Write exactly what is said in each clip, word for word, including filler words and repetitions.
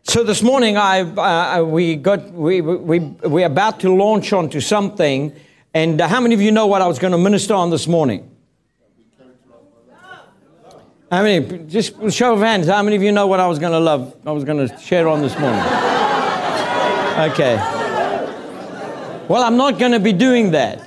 So this morning, I uh, we got we we we're about to launch onto something, and uh, how many of you know what I was going to minister on this morning? How many? Just a show of hands. How many of you know what I was going to love? I was going to share on this morning. Okay. Well, I'm not going to be doing that.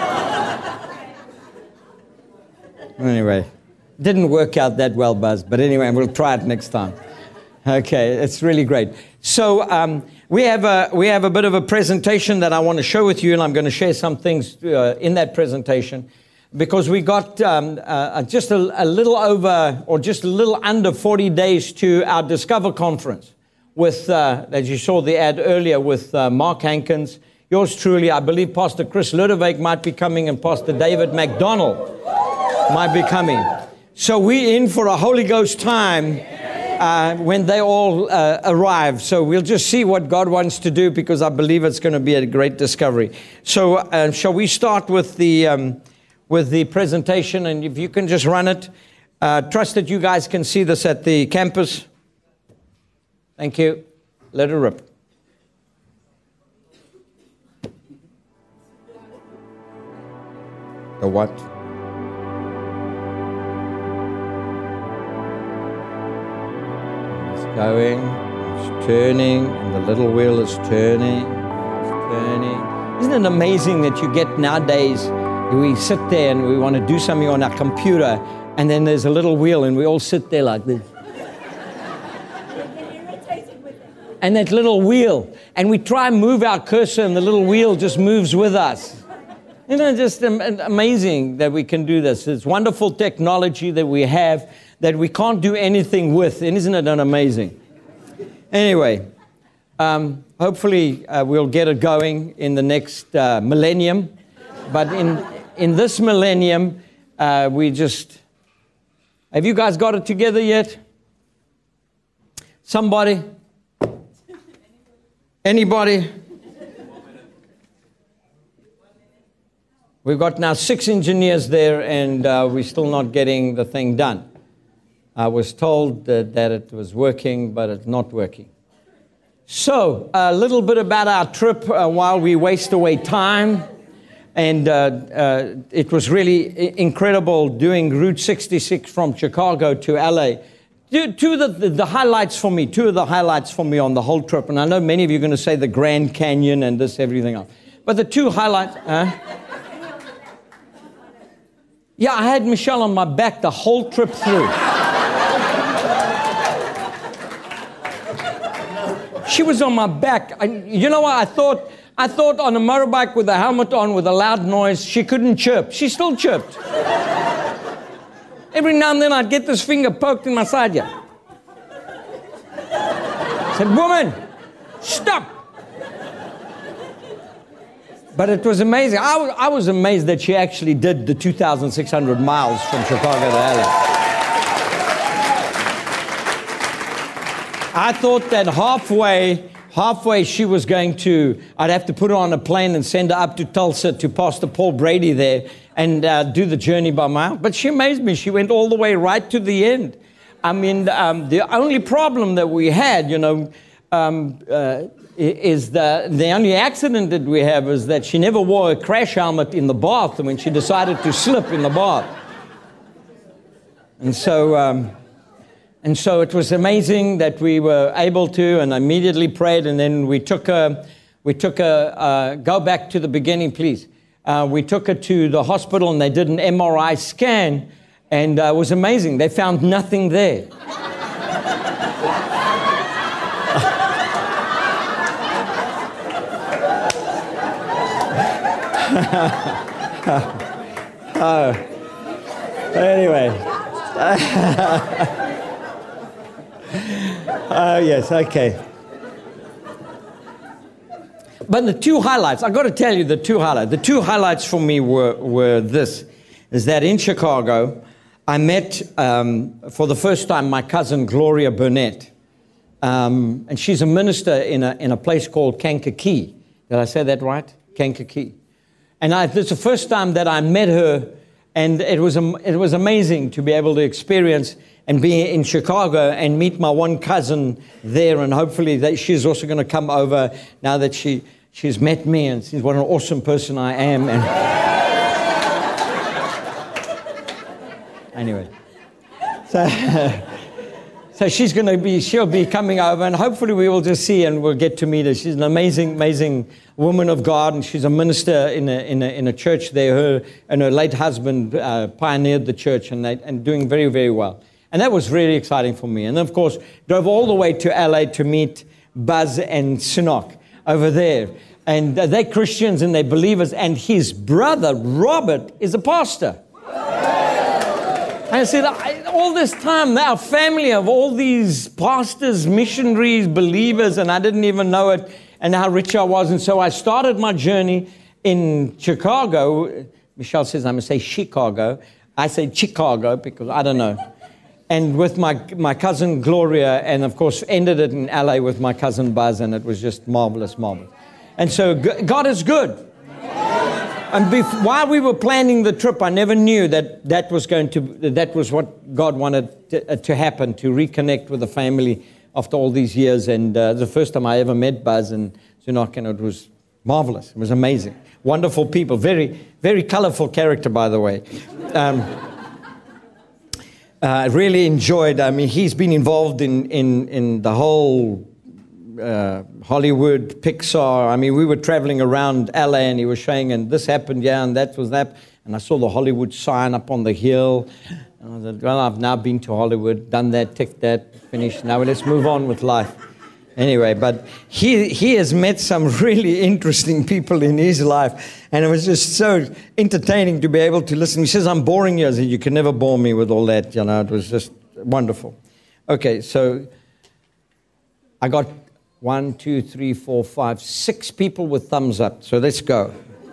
Anyway, didn't work out that well, Buzz. But anyway, we'll try it next time. Okay, it's really great. So um, we have a we have a bit of a presentation that I want to share with you, and I'm going to share some things uh, in that presentation, because we got um, uh, just a, a little over, or just a little under forty days to our Discover conference with, uh, as you saw the ad earlier, with uh, Mark Hankins, yours truly. I believe Pastor Chris Ludovic might be coming, and Pastor David McDonald might be coming. So we're in for a Holy Ghost time. Uh, when they all uh, arrive. So we'll just see what God wants to do, because I believe it's going to be a great discovery. So uh, shall we start with the um, with the presentation? And if you can just run it. Uh, trust that you guys can see this at the campus. Thank you. Let it rip. The what? Going, it's turning, and the little wheel is turning, it's turning. Isn't it amazing that you get nowadays, we sit there and we want to do something on our computer, and then there's a little wheel and we all sit there like this. And that little wheel, and we try and move our cursor and the little wheel just moves with us. You know, just amazing that we can do this. It's wonderful technology that we have that we can't do anything with. And isn't it amazing? Anyway, um, hopefully uh, we'll get it going in the next uh, millennium. But in in this millennium, uh, we just... Have you guys got it together yet? Somebody? Anybody? We've got now six engineers there, and uh, we're still not getting the thing done. I was told that, that it was working, but it's not working. So, a little bit about our trip uh, while we waste away time. And uh, uh, it was really incredible doing Route sixty-six from Chicago to L A. Two of the, the, the highlights for me, two of the highlights for me on the whole trip, and I know many of you are going to say the Grand Canyon and this, everything else. But the two highlights... Uh, yeah, I had Michelle on my back the whole trip through. She was on my back. I, you know what? I thought I thought on a motorbike with a helmet on with a loud noise, she couldn't chirp. She still chirped. Every now and then I'd get this finger poked in my side here. I said, "Woman, stop." But it was amazing. I was, I was amazed that she actually did the two thousand six hundred miles from Chicago to L A. I thought that halfway, halfway she was going to, I'd have to put her on a plane and send her up to Tulsa to Pastor Paul Brady there and uh, do the journey by mile. But she amazed me. She went all the way right to the end. I mean, um, the only problem that we had, you know, um, uh, is the, the only accident that we have is that she never wore a crash helmet in the bath when she decided to slip in the bath. And so... Um, And so it was amazing that we were able to, and immediately prayed, and then we took a, we took a, uh, go back to the beginning, please. Uh, we took her to the hospital, and they did an M R I scan, and uh, it was amazing. They found nothing there. uh, anyway. Oh, uh, yes, okay. But the two highlights, I've got to tell you the two highlights. The two highlights for me were, were this, is that in Chicago, I met, um, for the first time, my cousin Gloria Burnett. Um, and she's a minister in a, in a place called Kankakee. Did I say that right? Kankakee. And I, this is the first time that I met her And it was, it was amazing to be able to experience and be in Chicago and meet my one cousin there. And hopefully that she's also going to come over now that she, she's met me and sees what an awesome person I am. And anyway, so, so she's going to be, she'll be coming over and hopefully we will just see and we'll get to meet her. She's an amazing, amazing woman of God, and she's a minister in a, in a, in a church there. Her and her late husband uh, pioneered the church and, they, and doing very, very well. And that was really exciting for me. And of course, drove all the way to L A to meet Buzz and Sinok over there. And uh, they're Christians and they're believers. And his brother, Robert, is a pastor. And I said, I, all this time, our family of all these pastors, missionaries, believers, and I didn't even know it, and how rich I was. And so I started my journey in Chicago. Michelle says I'm going to say Chicago. I say Chicago because I don't know. And with my my cousin Gloria, and of course ended it in L A with my cousin Buzz, and it was just marvelous, marvelous. And so God is good. And bef- while we were planning the trip, I never knew that that was going to that was what God wanted to, uh, to happen, to reconnect with the family after all these years. And uh, the first time I ever met Buzz and Sinok, and it was marvelous. It was amazing, wonderful people, very very colorful character, by the way. Um, I uh, really enjoyed, I mean, he's been involved in, in, in the whole uh, Hollywood, Pixar. I mean, we were traveling around L A and he was showing, and this happened, yeah, and that was that. And I saw the Hollywood sign up on the hill. And I said, well, I've now been to Hollywood, done that, ticked that, finished. Now let's move on with life. Anyway, but he he has met some really interesting people in his life, and it was just so entertaining to be able to listen. He says, I'm boring you. I said, you can never bore me with all that, you know. It was just wonderful. Okay, so I got one, two, three, four, five, six people with thumbs up. So let's go.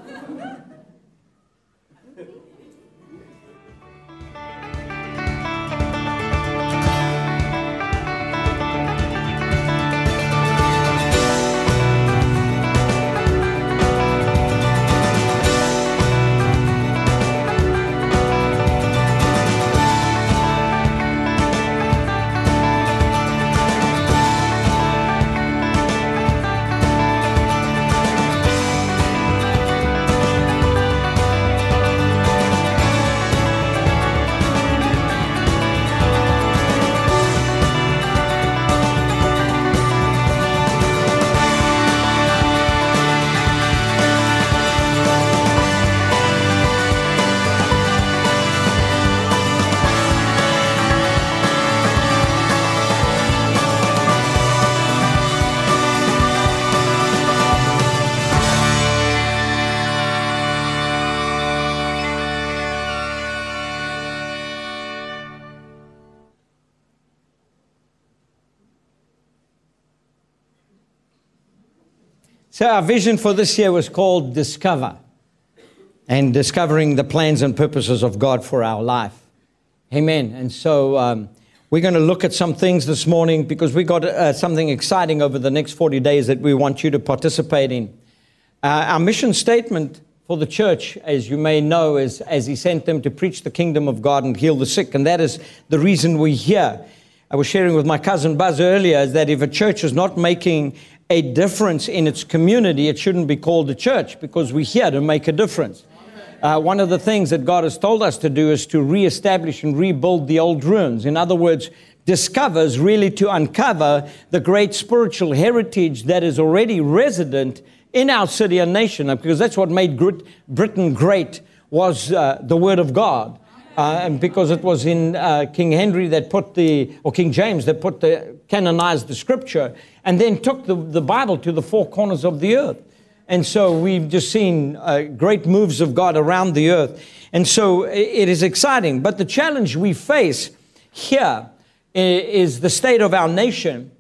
So our vision for this year was called Discover, and discovering the plans and purposes of God for our life. Amen. And so um, we're going to look at some things this morning because we got uh, something exciting over the next forty days that we want you to participate in. Uh, our mission statement for the church, as you may know, is as he sent them to preach the kingdom of God and heal the sick. And that is the reason we're here. I was sharing with my cousin Buzz earlier is that if a church is not making a difference in its community, it shouldn't be called a church, because we're here to make a difference. Uh, one of the things that God has told us to do is to reestablish and rebuild the old ruins. In other words, discover is really to uncover the great spiritual heritage that is already resident in our city and nation, because that's what made Britain great, was uh, the Word of God. Uh, and because it was in uh, King Henry that put the, or King James that put the, canonized the scripture, and then took the, the Bible to the four corners of the earth. And so we've just seen uh, great moves of God around the earth. And so it is exciting. But the challenge we face here is the state of our nation.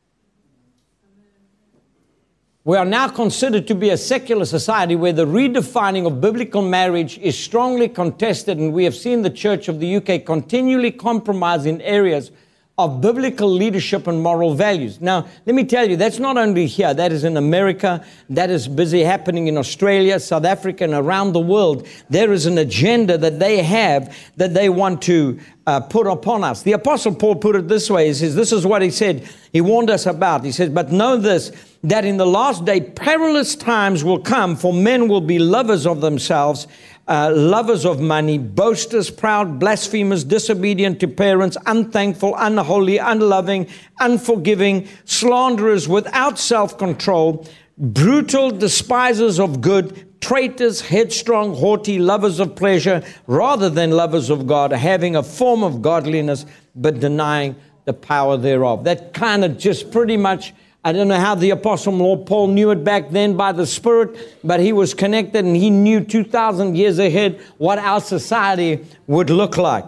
We are now considered to be a secular society where the redefining of biblical marriage is strongly contested, and we have seen the Church of the U K continually compromise in areas of biblical leadership and moral values. Now, let me tell you, that's not only here. That is in America. That is busy happening in Australia, South Africa, and around the world. There is an agenda that they have that they want to uh, put upon us. The Apostle Paul put it this way. He says, this is what he said. He warned us about. He says, but know this, that in the last day, perilous times will come, for men will be lovers of themselves, Uh, lovers of money, boasters, proud, blasphemers, disobedient to parents, unthankful, unholy, unloving, unforgiving, slanderers, without self-control, brutal, despisers of good, traitors, headstrong, haughty, lovers of pleasure rather than lovers of God, having a form of godliness but denying the power thereof. That kind of just pretty much, I don't know how the Apostle Paul knew it back then by the Spirit, but he was connected and he knew two thousand years ahead what our society would look like.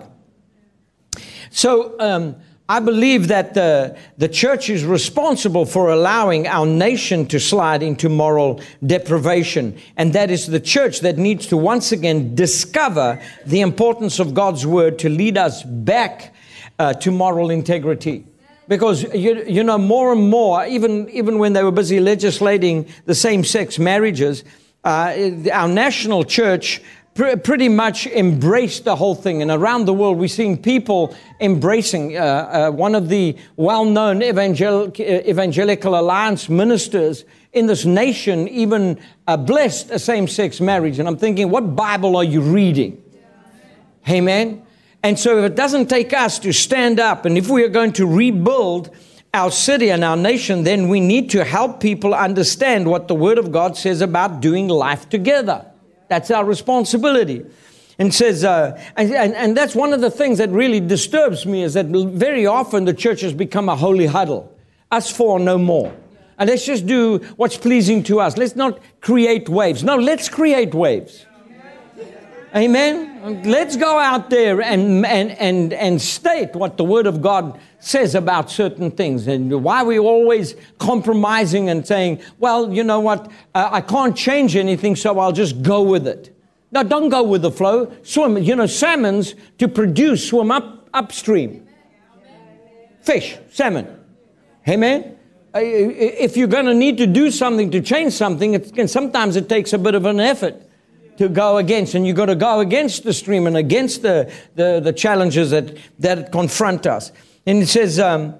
So um, I believe that the, the church is responsible for allowing our nation to slide into moral deprivation. And that is the church that needs to once again discover the importance of God's word to lead us back uh, to moral integrity. Because, you, you know, more and more, even, even when they were busy legislating the same-sex marriages, uh, our national church pr- pretty much embraced the whole thing. And around the world, we're seeing people embracing. Uh, uh, one of the well-known evangel- Evangelical Alliance ministers in this nation even uh, blessed a same-sex marriage. And I'm thinking, what Bible are you reading? Amen. And so if it doesn't take us to stand up, and if we are going to rebuild our city and our nation, then we need to help people understand what the Word of God says about doing life together. That's our responsibility. And says, uh, and, and, and that's one of the things that really disturbs me, is that very often the church has become a holy huddle. Us four, no more. And let's just do what's pleasing to us. Let's not create waves. No, let's create waves. Amen. Let's go out there and, and, and, and state what the Word of God says about certain things, and why we're always compromising and saying, well, you know what, uh, I can't change anything, so I'll just go with it. No, don't go with the flow. Swim. You know, salmons to produce swim up upstream. Fish, salmon. Amen. Uh, if you're going to need to do something to change something, it can, sometimes it takes a bit of an effort to go against, and you've got to go against the stream and against the, the, the challenges that, that confront us. And it says, um,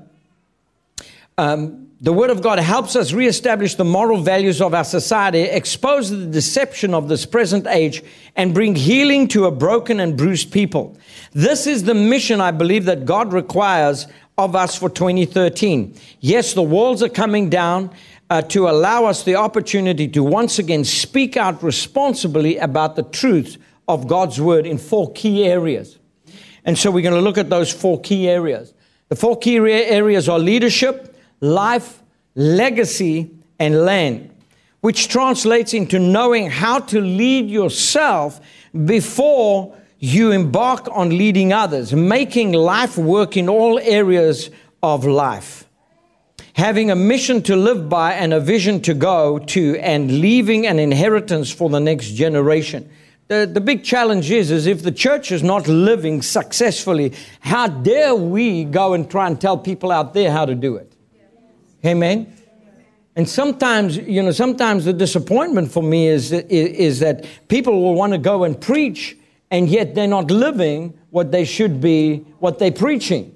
um, the Word of God helps us reestablish the moral values of our society, expose the deception of this present age, and bring healing to a broken and bruised people. This is the mission, I believe, that God requires of us for twenty thirteen. Yes, the walls are coming down, Uh, to allow us the opportunity to once again speak out responsibly about the truth of God's Word in four key areas. And so we're going to look at those four key areas. The four key areas are leadership, life, legacy, and land, which translates into knowing how to lead yourself before you embark on leading others, making life work in all areas of life. Having a mission to live by and a vision to go to, and leaving an inheritance for the next generation. The, the big challenge is, is if the church is not living successfully, how dare we go and try and tell people out there how to do it? Amen? And sometimes, you know, sometimes the disappointment for me is, is, is that people will want to go and preach, and yet they're not living what they should be, what they're preaching.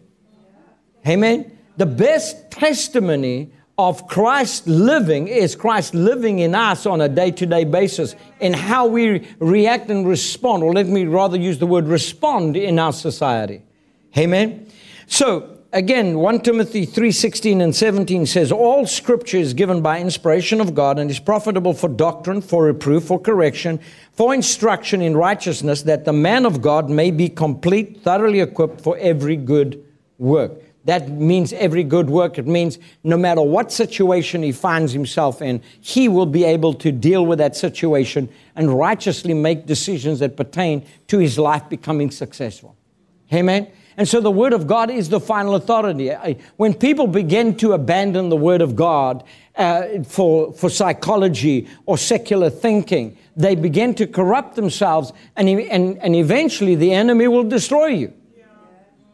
Amen? The best testimony of Christ living is Christ living in us on a day-to-day basis, in how we react and respond, or let me rather use the word respond, in our society. Amen? So, again, First Timothy three sixteen and seventeen says, all Scripture is given by inspiration of God and is profitable for doctrine, for reproof, for correction, for instruction in righteousness, that the man of God may be complete, thoroughly equipped for every good work. That means every good work. It means no matter what situation he finds himself in, he will be able to deal with that situation and righteously make decisions that pertain to his life becoming successful. Amen? And so the Word of God is the final authority. When people begin to abandon the Word of God uh, for, for psychology or secular thinking, they begin to corrupt themselves, and, and, and eventually the enemy will destroy you.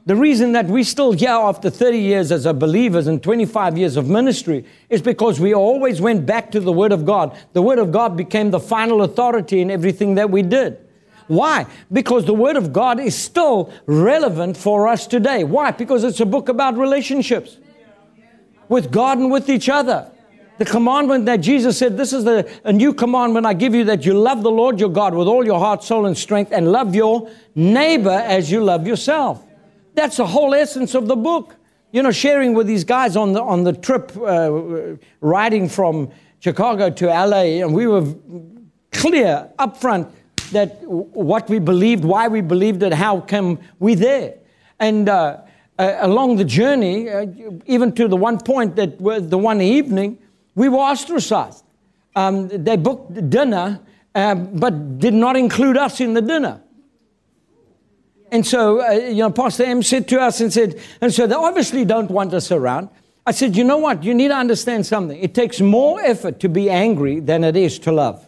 The reason that we're still here after thirty years as a believers and twenty-five years of ministry is because we always went back to the Word of God. The Word of God became the final authority in everything that we did. Why? Because the Word of God is still relevant for us today. Why? Because it's a book about relationships with God and with each other. The commandment that Jesus said, this is the, a new commandment I give you, that you love the Lord your God with all your heart, soul, and strength, and love your neighbor as you love yourself. That's the whole essence of the book. You know, sharing with these guys on the on the trip, uh, riding from Chicago to L A, and we were clear up front that what we believed, why we believed it, how come we there. And uh, uh, along the journey, uh, even to the one point that the one evening, we were ostracized. Um, they booked dinner, uh, but did not include us in the dinner. And so, uh, you know, Pastor M said to us and said, and so they obviously don't want us around. I said, you know what? You need to understand something. It takes more effort to be angry than it is to love.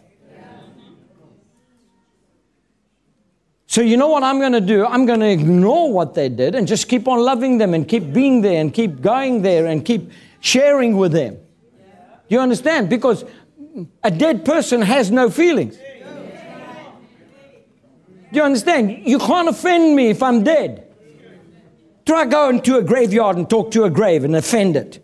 So you know what I'm going to do? I'm going to ignore what they did and just keep on loving them and keep being there and keep going there and keep sharing with them. Do you understand? Because a dead person has no feelings. Do you understand? You can't offend me if I'm dead. Try going to a graveyard and talk to a grave and offend it.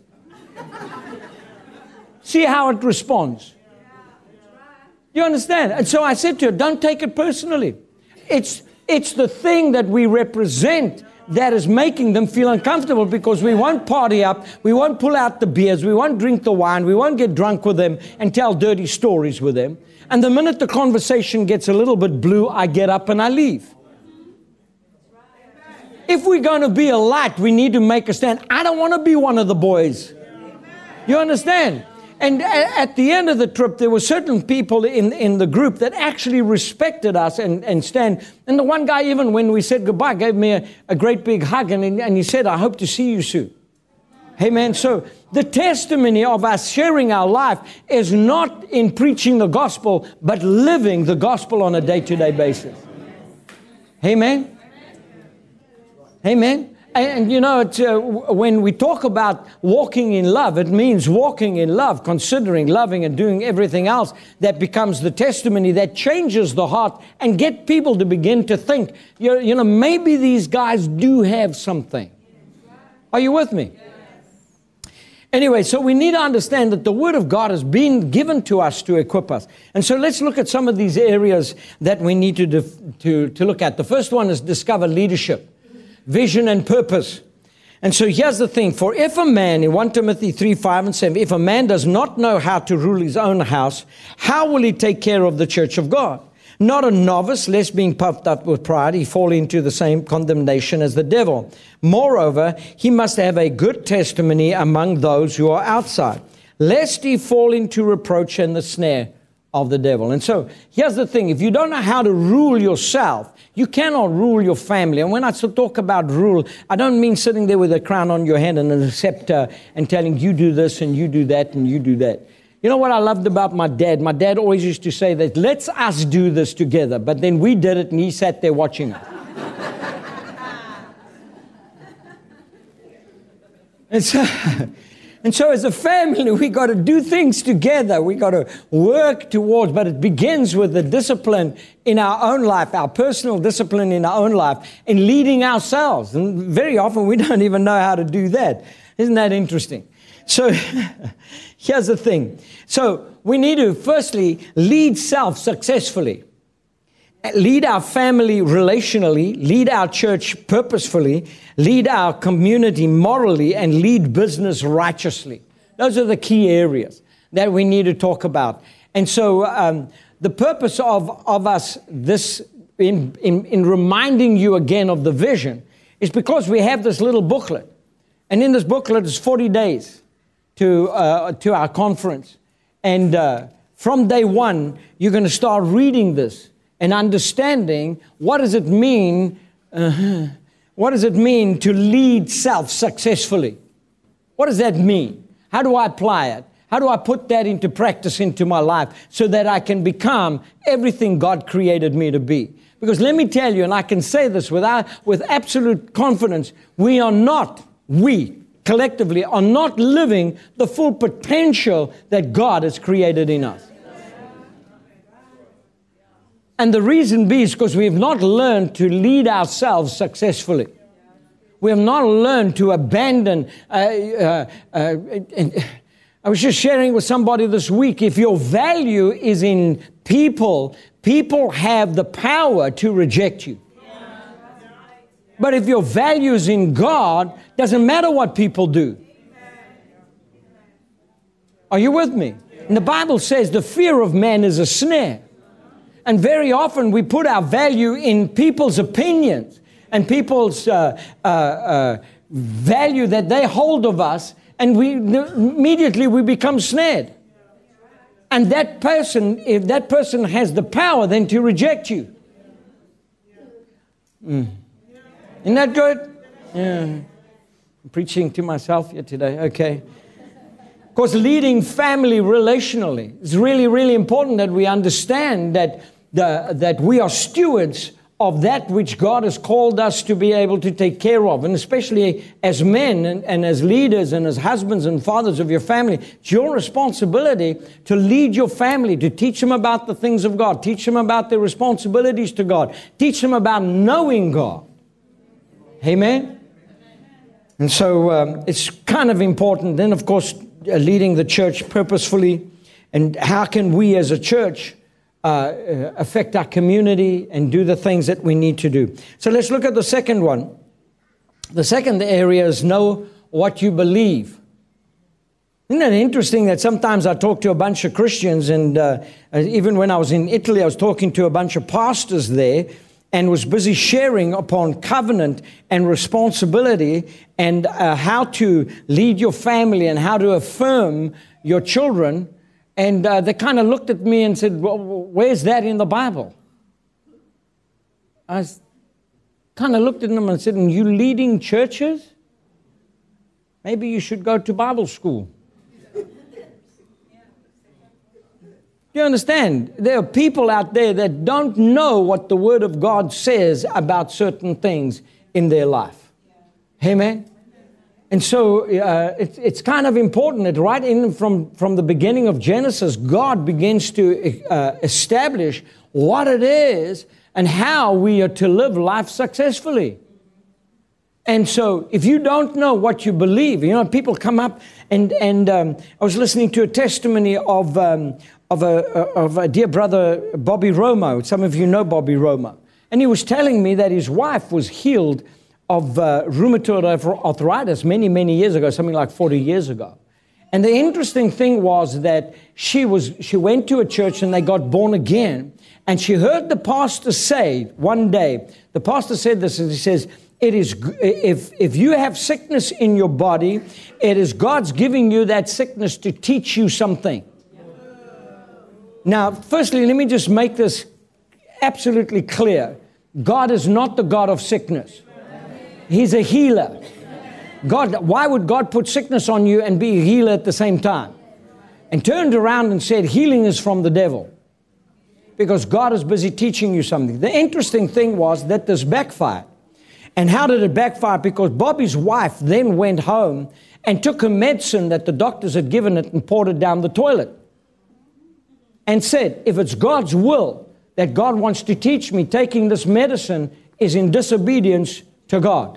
See how it responds. You understand? And so I said to her, don't take it personally. It's, it's the thing that we represent that is making them feel uncomfortable, because we won't party up, we won't pull out the beers, we won't drink the wine, we won't get drunk with them and tell dirty stories with them. And the minute the conversation gets a little bit blue, I get up and I leave. If we're going to be a light, we need to make a stand. I don't want to be one of the boys. You understand? And at the end of the trip, there were certain people in, in the group that actually respected us and, and stand. And the one guy, even when we said goodbye, gave me a, a great big hug. And, and he said, I hope to see you soon. Hey, man, so the testimony of us sharing our life is not in preaching the gospel, but living the gospel on a day-to-day basis. Amen. Amen. And, and you know, it's, uh, when we talk about walking in love, it means walking in love, considering, loving, and doing everything else that becomes the testimony that changes the heart and get people to begin to think, you, you know, maybe these guys do have something. Are you with me? Anyway, so we need to understand that the Word of God has been given to us to equip us. And so let's look at some of these areas that we need to, def- to, to look at. The first one is discover leadership, vision, and purpose. And so here's the thing. For if a man, in First Timothy three, five, and seven, if a man does not know how to rule his own house, how will he take care of the church of God? Not a novice, lest being puffed up with pride, he fall into the same condemnation as the devil. Moreover, he must have a good testimony among those who are outside, lest he fall into reproach and the snare of the devil. And so here's the thing. If you don't know how to rule yourself, you cannot rule your family. And when I talk about rule, I don't mean sitting there with a crown on your head and a scepter and telling you do this and you do that and you do that. You know what I loved about my dad? My dad always used to say that, let's us do this together. But then we did it and he sat there watching it. and, so, and so as a family, we got to do things together. We got to work towards, but it begins with the discipline in our own life, our personal discipline in our own life, in leading ourselves. And very often we don't even know how to do that. Isn't that interesting? So here's the thing. So we need to firstly lead self successfully, lead our family relationally, lead our church purposefully, lead our community morally, and lead business righteously. Those are the key areas that we need to talk about. And so um, the purpose of, of us this in, in, in reminding you again of the vision is because we have this little booklet. And in this booklet is forty days. To, uh, to our conference. And uh, from day one, you're going to start reading this and understanding what does it mean, uh, what does it mean to lead self successfully? What does that mean? How do I apply it? How do I put that into practice into my life so that I can become everything God created me to be? Because let me tell you, and I can say this without, with absolute confidence, we are not, we collectively are not living the full potential that God has created in us. And the reason be is because we have not learned to lead ourselves successfully. We have not learned to abandon. Uh, uh, uh, I was just sharing with somebody this week, if your value is in people, people have the power to reject you. But if your value is in God, doesn't matter what people do. Are you with me? And the Bible says the fear of man is a snare. And very often we put our value in people's opinions and people's uh, uh, uh, value that they hold of us, and we immediately we become snared. And that person, if that person has the power then to reject you. Mm. Isn't that good? Yeah. I'm preaching to myself here today. Okay. Of course, leading family relationally is really, really important that we understand that the, that we are stewards of that which God has called us to be able to take care of. And especially as men and, and as leaders and as husbands and fathers of your family, it's your responsibility to lead your family, to teach them about the things of God, teach them about their responsibilities to God, teach them about knowing God. Amen? And so um, it's kind of important. Then, of course, uh, leading the church purposefully. And how can we as a church uh, uh, affect our community and do the things that we need to do? So let's look at the second one. The second area is know what you believe. Isn't it interesting that sometimes I talk to a bunch of Christians, and uh, even when I was in Italy, I was talking to a bunch of pastors there, and was busy sharing upon covenant and responsibility and uh, how to lead your family and how to affirm your children. And uh, they kind of looked at me and said, well, where's that in the Bible? I kind of looked at them and said, and you leading churches? Maybe you should go to Bible school. Do you understand? There are people out there that don't know what the Word of God says about certain things in their life. Amen? And so uh, it's, it's kind of important that right in from, from the beginning of Genesis, God begins to uh, establish what it is and how we are to live life successfully. And so if you don't know what you believe, you know, people come up and, and um, I was listening to a testimony of, um, of, a, of a dear brother, Bobby Romo. Some of you know Bobby Romo. And he was telling me that his wife was healed of uh, rheumatoid arthritis many, many years ago, something like forty years ago. And the interesting thing was that she was she went to a church and they got born again. And she heard the pastor say one day, the pastor said this, and he says, It is if if you have sickness in your body, it is God's giving you that sickness to teach you something. Now, firstly, let me just make this absolutely clear. God is not the God of sickness. He's a healer. God, why would God put sickness on you and be a healer at the same time? And turned around and said, healing is from the devil. Because God is busy teaching you something. The interesting thing was that this backfired. And how did it backfire? Because Bobby's wife then went home and took her medicine that the doctors had given it and poured it down the toilet. And said, if it's God's will that God wants to teach me, taking this medicine is in disobedience to God.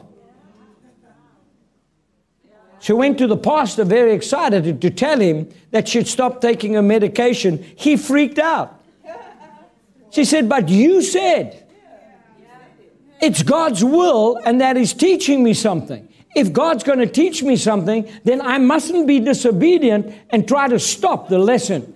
She went to the pastor very excited to tell him that she'd stop taking her medication. He freaked out. She said, but you said it's God's will and that is teaching me something. If God's going to teach me something, then I mustn't be disobedient and try to stop the lesson.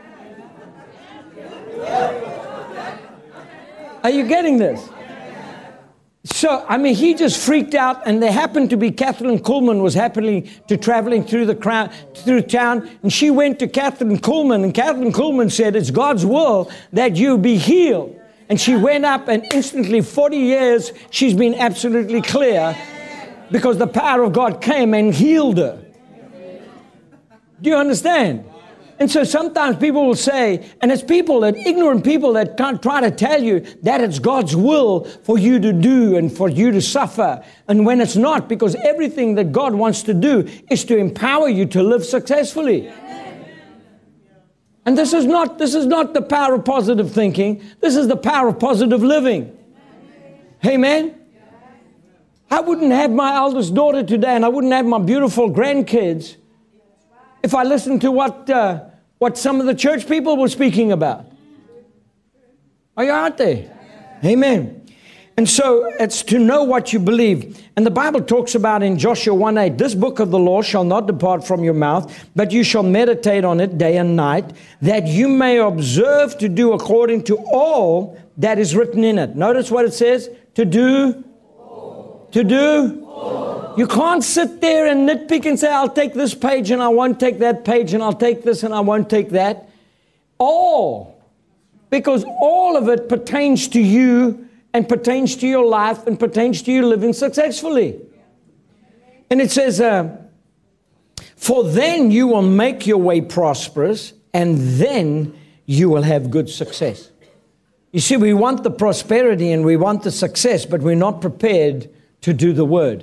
Are you getting this? So, I mean, he just freaked out, and there happened to be Catherine Kuhlman was happily to traveling through the crowd, through town, and she went to Catherine Kuhlman, and Catherine Kuhlman said, it's God's will that you be healed. And she went up, and instantly, forty years, she's been absolutely clear because the power of God came and healed her. Do you understand? And so sometimes people will say, and it's people, that ignorant people that can't try to tell you that it's God's will for you to do and for you to suffer. And when it's not, because everything that God wants to do is to empower you to live successfully. And this is not, this is not the power of positive thinking. This is the power of positive living. Amen. I wouldn't have my eldest daughter today, and I wouldn't have my beautiful grandkids if I listened to what uh, what some of the church people were speaking about. Are you out there? Amen. And so it's to know what you believe. And the Bible talks about in Joshua one eight, this book of the law shall not depart from your mouth, but you shall meditate on it day and night, that you may observe to do according to all that is written in it. Notice what it says, to do, to do. You can't sit there and nitpick and say, I'll take this page and I won't take that page, and I'll take this and I won't take that. All. Because all of it pertains to you and pertains to your life and pertains to you living successfully. And it says, uh, for then you will make your way prosperous, and then you will have good success. You see, we want the prosperity and we want the success, but we're not prepared to do the word.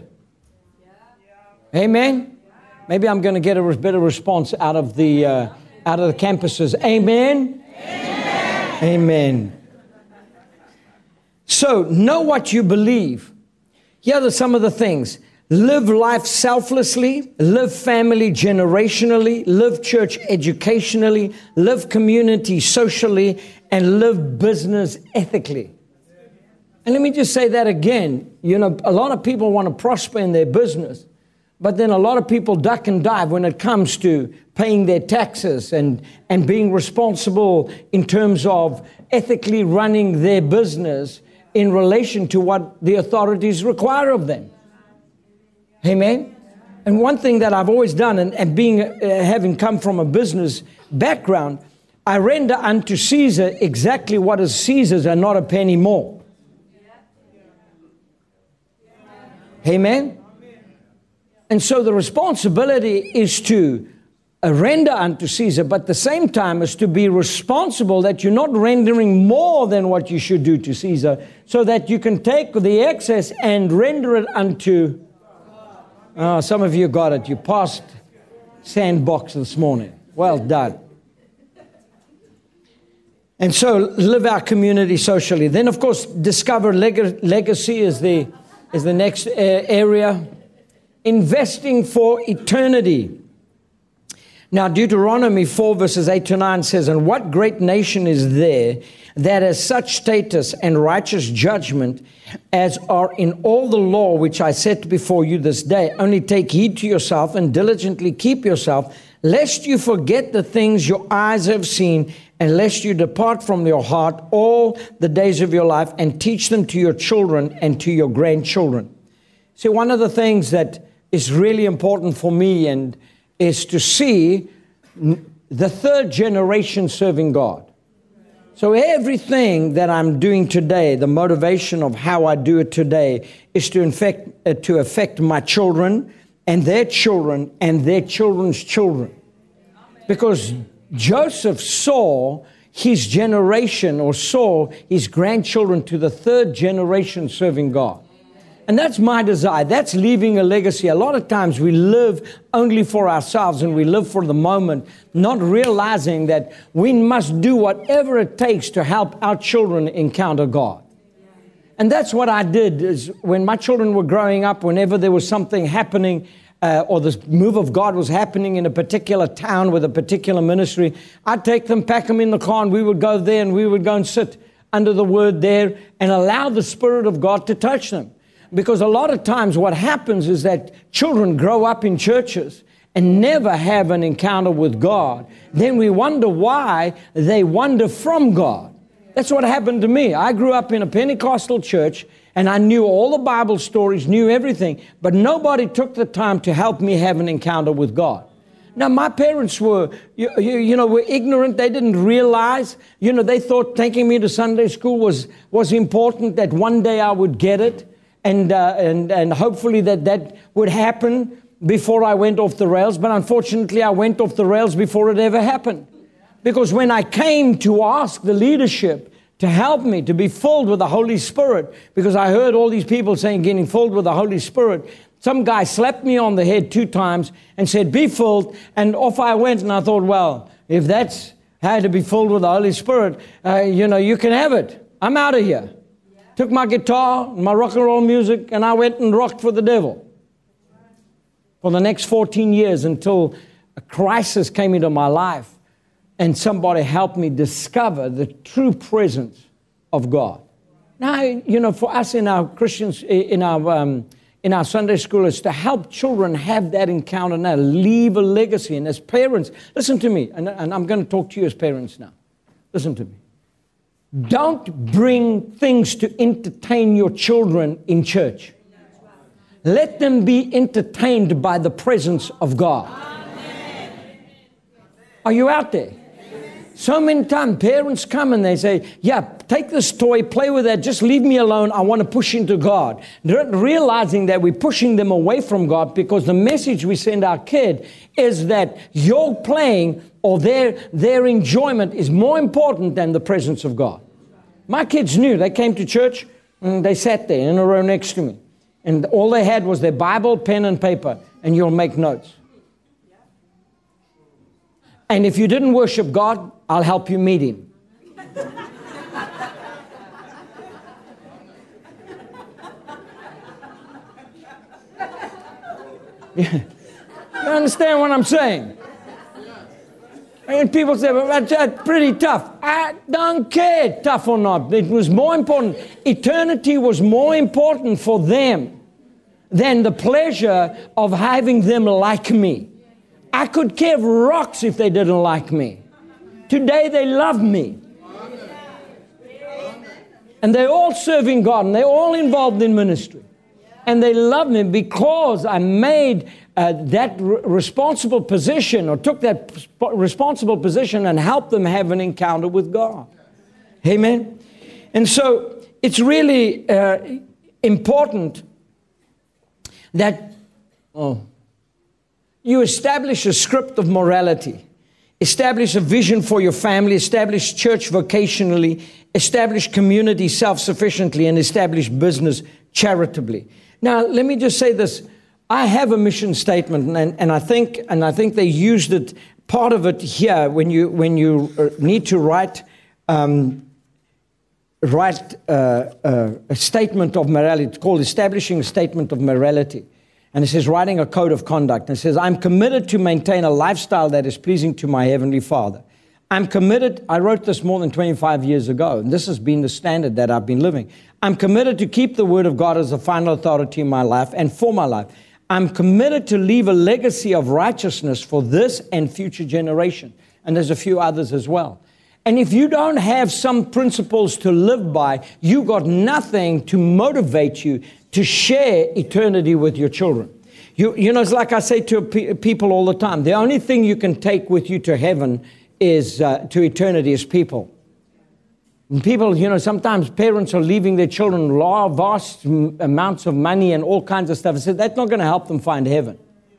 Amen. Maybe I'm going to get a better response out of the uh, out of the campuses. Amen. Amen. Amen. So know what you believe. Here are some of the things. Live life selflessly. Live family generationally. Live church educationally. Live community socially. And live business ethically. And let me just say that again. You know, a lot of people want to prosper in their business. But then a lot of people duck and dive when it comes to paying their taxes and, and being responsible in terms of ethically running their business in relation to what the authorities require of them. Amen? And one thing that I've always done, and, and being uh, having come from a business background, I render unto Caesar exactly what is Caesar's and not a penny more. Amen? And so the responsibility is to uh, render unto Caesar, but at the same time is to be responsible that you're not rendering more than what you should do to Caesar, so that you can take the excess and render it unto... Oh, some of you got it. You passed sandbox this morning. Well done. And so live our community socially. Then, of course, discover leg- legacy is the, is the next uh, area. Investing for eternity. Now, Deuteronomy four verses eight to nine says, and what great nation is there that has such status and righteous judgment as are in all the law which I set before you this day? Only take heed to yourself and diligently keep yourself, lest you forget the things your eyes have seen, and lest you depart from your heart all the days of your life, and teach them to your children and to your grandchildren. See, one of the things that is really important for me and is to see the third generation serving God. So everything that I'm doing today, the motivation of how I do it today, is to infect, uh, to affect my children and their children and their children's children. Because Joseph saw his generation, or saw his grandchildren to the third generation serving God. And that's my desire. That's leaving a legacy. A lot of times we live only for ourselves and we live for the moment, not realizing that we must do whatever it takes to help our children encounter God. And that's what I did is when my children were growing up, whenever there was something happening uh, or the move of God was happening in a particular town with a particular ministry, I'd take them, pack them in the car, and we would go there and we would go and sit under the word there and allow the Spirit of God to touch them. Because a lot of times what happens is that children grow up in churches and never have an encounter with God. Then we wonder why they wander from God. That's what happened to me. I grew up in a Pentecostal church and I knew all the Bible stories, knew everything, but nobody took the time to help me have an encounter with God. Now, my parents were, you, you, you know, were ignorant. They didn't realize, you know, they thought taking me to Sunday school was, was important, that one day I would get it. And, uh, and and hopefully that that would happen. before I went off the rails, but unfortunately I went off the rails before it ever happened. Because when I came to ask the leadership to help me to be filled with the Holy Spirit, because I heard all these people saying getting filled with the Holy Spirit, some guy slapped me on the head two times and said, be filled, and off I went, and I thought, well, if that's how to be filled with the Holy Spirit, uh, you know, you can have it. I'm out of here. Yeah. Took my guitar, my rock and roll music, and I went and rocked for the devil. For the next fourteen years until a crisis came into my life and somebody helped me discover the true presence of God. Now, you know, for us in our Christians, in our um, in our Sunday school, is to help children have that encounter now, leave a legacy. And as parents, listen to me, and, and I'm going to talk to you as parents now. Listen to me. Don't bring things to entertain your children in church. Let them be entertained by the presence of God. Amen. Are you out there? So many times parents come and they say, yeah, take this toy, play with that, just leave me alone. I want to push into God. Not realizing that we're pushing them away from God, because the message we send our kid is that your playing or their, their enjoyment is more important than the presence of God. My kids knew. They came to church and they sat there in a row next to me. And all they had was their Bible, pen, and paper, and you'll make notes. And if you didn't worship God, I'll help you meet Him. Yeah. You understand what I'm saying? And people say, well, that's, that's pretty tough. I don't care, tough or not. It was more important. Eternity was more important for them than the pleasure of having them like me. I could give rocks if they didn't like me. Today they love me. And they're all serving God, and they're all involved in ministry. And they love me because I made uh, that r- responsible position, or took that sp- responsible position and helped them have an encounter with God. Amen? And so it's really uh, important that oh, you establish a script of morality. Establish a vision for your family, establish church vocationally, establish community self-sufficiently, and establish business charitably. Now, let me just say this. I have a mission statement, and, and I think and I think they used it, part of it here, when you when you need to write um, write uh, uh, a statement of morality. It's called establishing a statement of morality. And it says, writing a code of conduct. And it says, I'm committed to maintain a lifestyle that is pleasing to my Heavenly Father. I'm committed, I wrote this more than twenty-five years ago, and this has been the standard that I've been living. I'm committed to keep the Word of God as the final authority in my life and for my life. I'm committed to leave a legacy of righteousness for this and future generation. And there's a few others as well. And if you don't have some principles to live by, you got nothing to motivate you to share eternity with your children. You, you know, it's like I say to pe- people all the time, the only thing you can take with you to heaven is, uh, to eternity is people. And people, you know, sometimes parents are leaving their children vast amounts of money and all kinds of stuff. I said, that's not going to help them find heaven.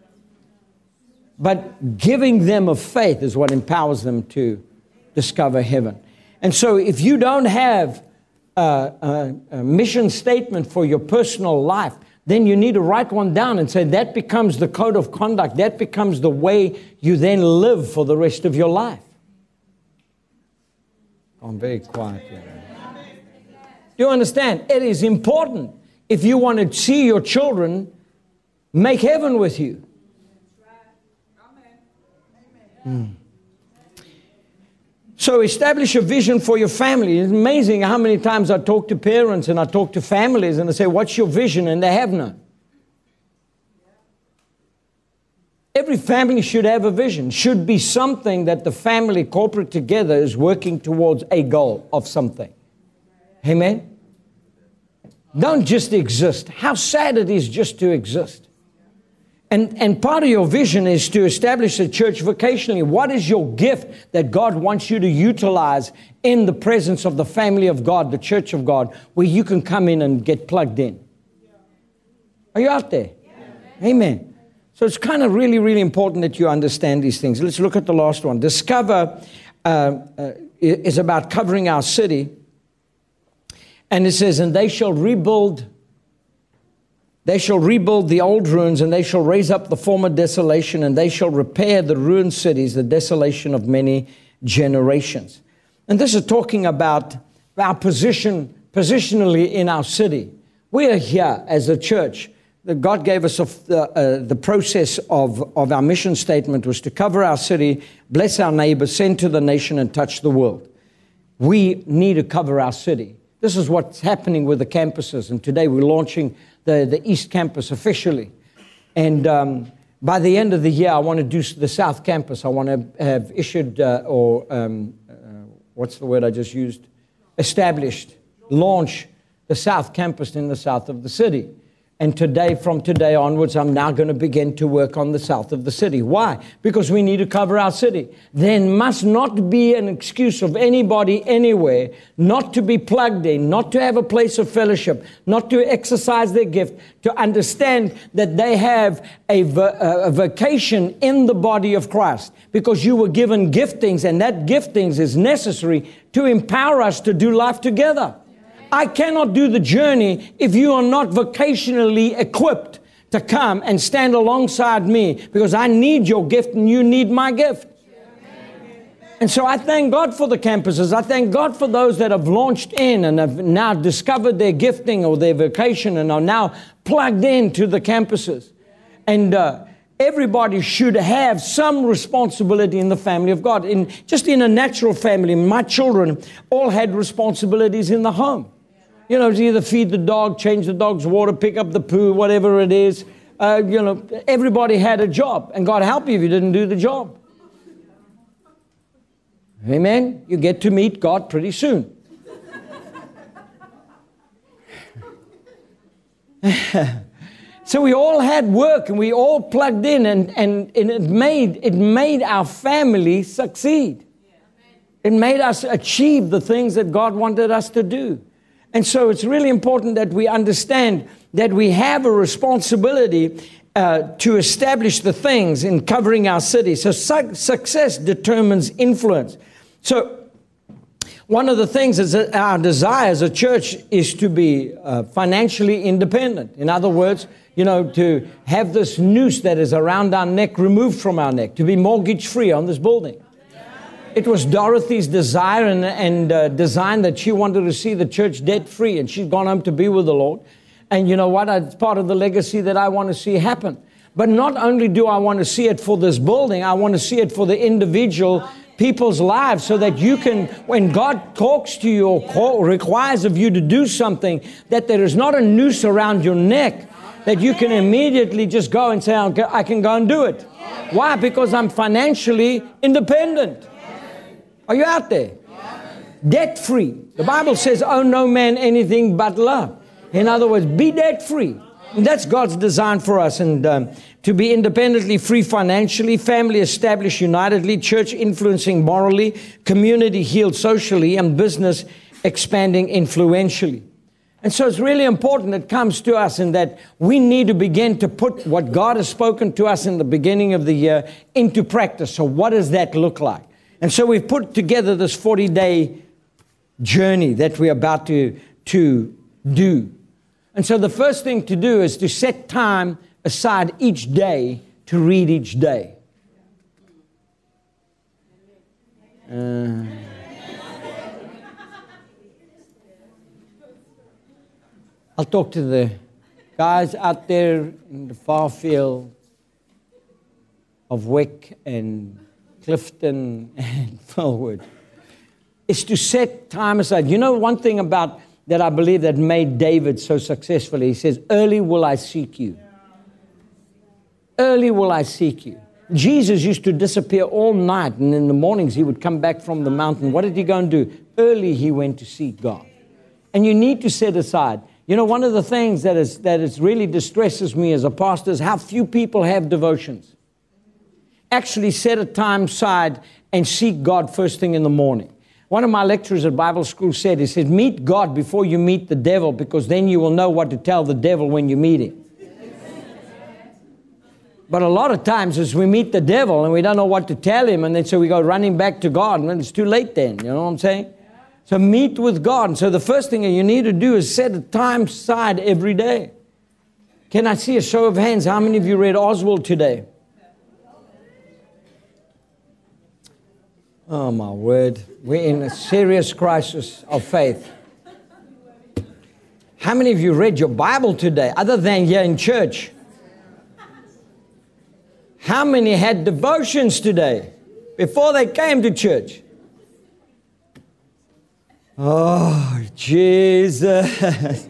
But giving them a faith is what empowers them to discover heaven. And so if you don't have a, a, a mission statement for your personal life, then you need to write one down and say that becomes the code of conduct. That becomes the way you then live for the rest of your life. I'm very quiet here. Do you understand? It is important if you want to see your children make heaven with you. Mm. So establish a vision for your family. It's amazing how many times I talk to parents and I talk to families and I say, what's your vision? And they have none. Every family should have a vision. Should be something that the family corporate together is working towards a goal of something. Amen? Don't just exist. How sad it is just to exist. And, and part of your vision is to establish a church vocationally. What is your gift that God wants you to utilize in the presence of the family of God, the church of God, where you can come in and get plugged in? Are you out there? Yeah. Amen. So it's kind of really, really important that you understand these things. Let's look at the last one. Discover uh, uh, is about covering our city. And it says, and they shall rebuild, they shall rebuild the old ruins, and they shall raise up the former desolation, and they shall repair the ruined cities, the desolation of many generations. And this is talking about our position, positionally in our city. We are here as a church. God gave us a, uh, the process of, of our mission statement was to cover our city, bless our neighbors, send to the nation, and touch the world. We need to cover our city. This is what's happening with the campuses. And today we're launching the, the East Campus officially. And um, by the end of the year, I want to do the South Campus. I want to have issued, uh, or um, uh, what's the word I just used? Established, launch the South Campus in the south of the city. And today, from today onwards, I'm now going to begin to work on the south of the city. Why? Because we need to cover our city. There must not be an excuse of anybody anywhere not to be plugged in, not to have a place of fellowship, not to exercise their gift, to understand that they have a, a vocation in the body of Christ. Because you were given giftings, and that giftings is necessary to empower us to do life together. I cannot do the journey if you are not vocationally equipped to come and stand alongside me, because I need your gift and you need my gift. And so I thank God for the campuses. I thank God for those that have launched in and have now discovered their gifting or their vocation and are now plugged into the campuses. And uh, everybody should have some responsibility in the family of God. In, just in a natural family, my children all had responsibilities in the home. You know, either feed the dog, change the dog's water, pick up the poo, whatever it is. Uh, you know, everybody had a job. And God help you if you didn't do the job. Amen? You get to meet God pretty soon. So we all had work and we all plugged in, and, and, and it made it made our family succeed. It made us achieve the things that God wanted us to do. And so it's really important that we understand that we have a responsibility uh, to establish the things in covering our city. So su- success determines influence. So one of the things is that our desire as a church is to be uh, financially independent. In other words, you know, to have this noose that is around our neck removed from our neck, to be mortgage free on this building. It was Dorothy's desire and, and uh, design that she wanted to see the church debt free, and she's gone home to be with the Lord. And you know what? It's part of the legacy that I want to see happen. But not only do I want to see it for this building, I want to see it for the individual people's lives, so that you can, when God talks to you or call, requires of you to do something, that there is not a noose around your neck, that you can immediately just go and say, I can go and do it. Why? Because I'm financially independent. Are you out there? Debt free. The Bible says, owe no man anything but love. In other words, be debt free. And that's God's design for us. And um, to be independently free financially, family established unitedly, church influencing morally, community healed socially, and business expanding influentially. And so it's really important it comes to us in that we need to begin to put what God has spoken to us in the beginning of the year into practice. So what does that look like? And so we've put together this forty-day journey that we're about to, to do. And so the first thing to do is to set time aside each day to read each day. Uh, I'll talk to the guys out there in the far field of Wick and Clifton and Fulwood. It's to set time aside. You know one thing about that I believe that made David so successful? He says, early will I seek you. Early will I seek you. Jesus used to disappear all night, and in the mornings he would come back from the mountain. What did he go and do? Early he went to seek God. And you need to set aside. You know, one of the things that is that is really distresses me as a pastor is how few people have devotions. Actually set a time aside and seek God first thing in the morning. One of my lecturers at Bible school said, he said, meet God before you meet the devil, because then you will know what to tell the devil when you meet him. But a lot of times as we meet the devil and we don't know what to tell him, and then so we go running back to God, and it's too late then, you know what I'm saying? So meet with God. And so the first thing you need to do is set a time aside every day. Can I see a show of hands? How many of you read Oswald today? Oh my word, we're in a serious crisis of faith. How many of you read your Bible today, other than here in church? How many had devotions today before they came to church? Oh, Jesus.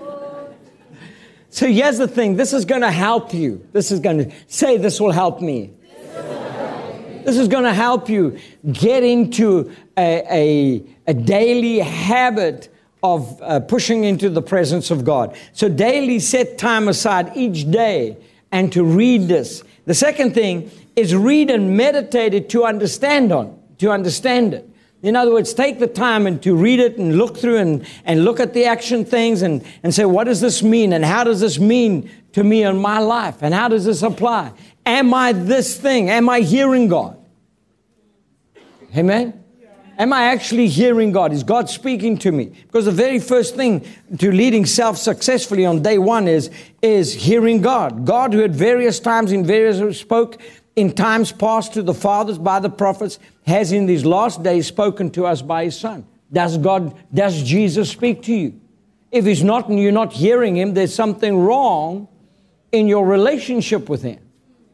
So here's the thing. This is going to help you. This is going to say, this will help me. This is going to help you get into a, a, a daily habit of uh, pushing into the presence of God. So daily set time aside each day and to read this. The second thing is read and meditate it to understand on, to understand it. In other words, take the time and to read it and look through and, and look at the action things and, and say, what does this mean? And how does this mean to me in my life? And how does this apply? Am I this thing? Am I hearing God? Amen? Am I actually hearing God? Is God speaking to me? Because the very first thing to leading self successfully on day one is, is hearing God. God, who at various times in various spoke in times past to the fathers by the prophets, has in these last days spoken to us by His Son. Does God, does Jesus speak to you? If He's not and you're not hearing Him, there's something wrong in your relationship with Him.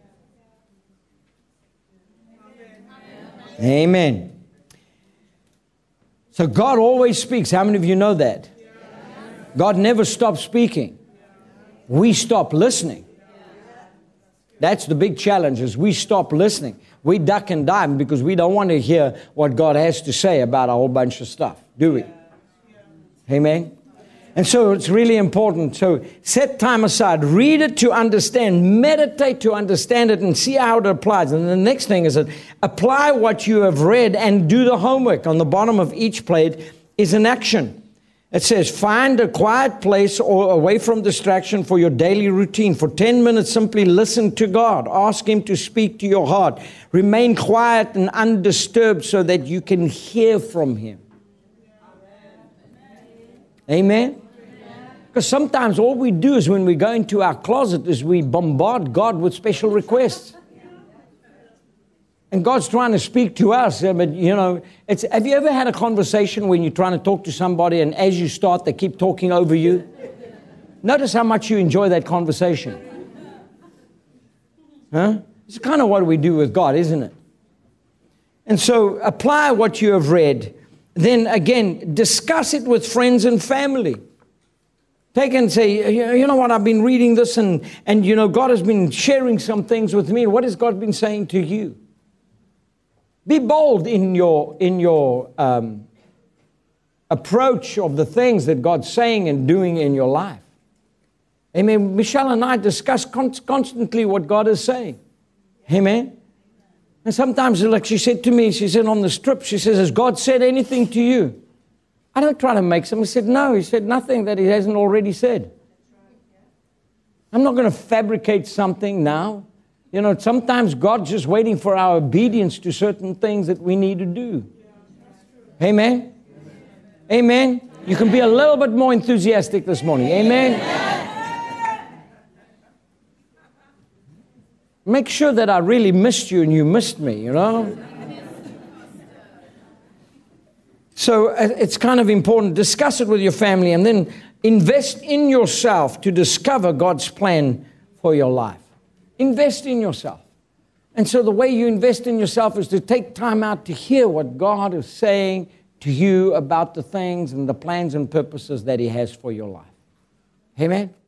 Amen. So God always speaks. How many of you know that? God never stops speaking. We stop listening. That's the big challenge, is we stop listening. We duck and dive because we don't want to hear what God has to say about a whole bunch of stuff, do we? Amen? And so it's really important. So set time aside. Read it to understand. Meditate to understand it and see how it applies. And the next thing is that apply what you have read and do the homework. On the bottom of each plate is an action. It says, find a quiet place or away from distraction for your daily routine. For ten minutes, simply listen to God. Ask Him to speak to your heart. Remain quiet and undisturbed so that you can hear from Him. Amen? Because sometimes all we do is when we go into our closet is we bombard God with special requests. And God's trying to speak to us. But, you know, it's, have you ever had a conversation when you're trying to talk to somebody and as you start, they keep talking over you? Notice how much you enjoy that conversation. Huh? It's kind of what we do with God, isn't it? And so apply what you have read. Then again, discuss it with friends and family. Take and say, you know what, I've been reading this and, and, you know, God has been sharing some things with me. What has God been saying to you? Be bold in your, in your um, approach of the things that God's saying and doing in your life. Amen. Michelle and I discuss con- constantly what God is saying. Amen. And sometimes, like she said to me, she said on the strip, she says, has God said anything to you? I don't try to make some. He said, no, He said nothing that He hasn't already said. I'm not going to fabricate something now. You know, sometimes God's just waiting for our obedience to certain things that we need to do. Amen? Amen? You can be a little bit more enthusiastic this morning. Amen? Make sure that I really missed you and you missed me, you know? So it's kind of important. Discuss it with your family and then invest in yourself to discover God's plan for your life. Invest in yourself. And so the way you invest in yourself is to take time out to hear what God is saying to you about the things and the plans and purposes that He has for your life. Amen?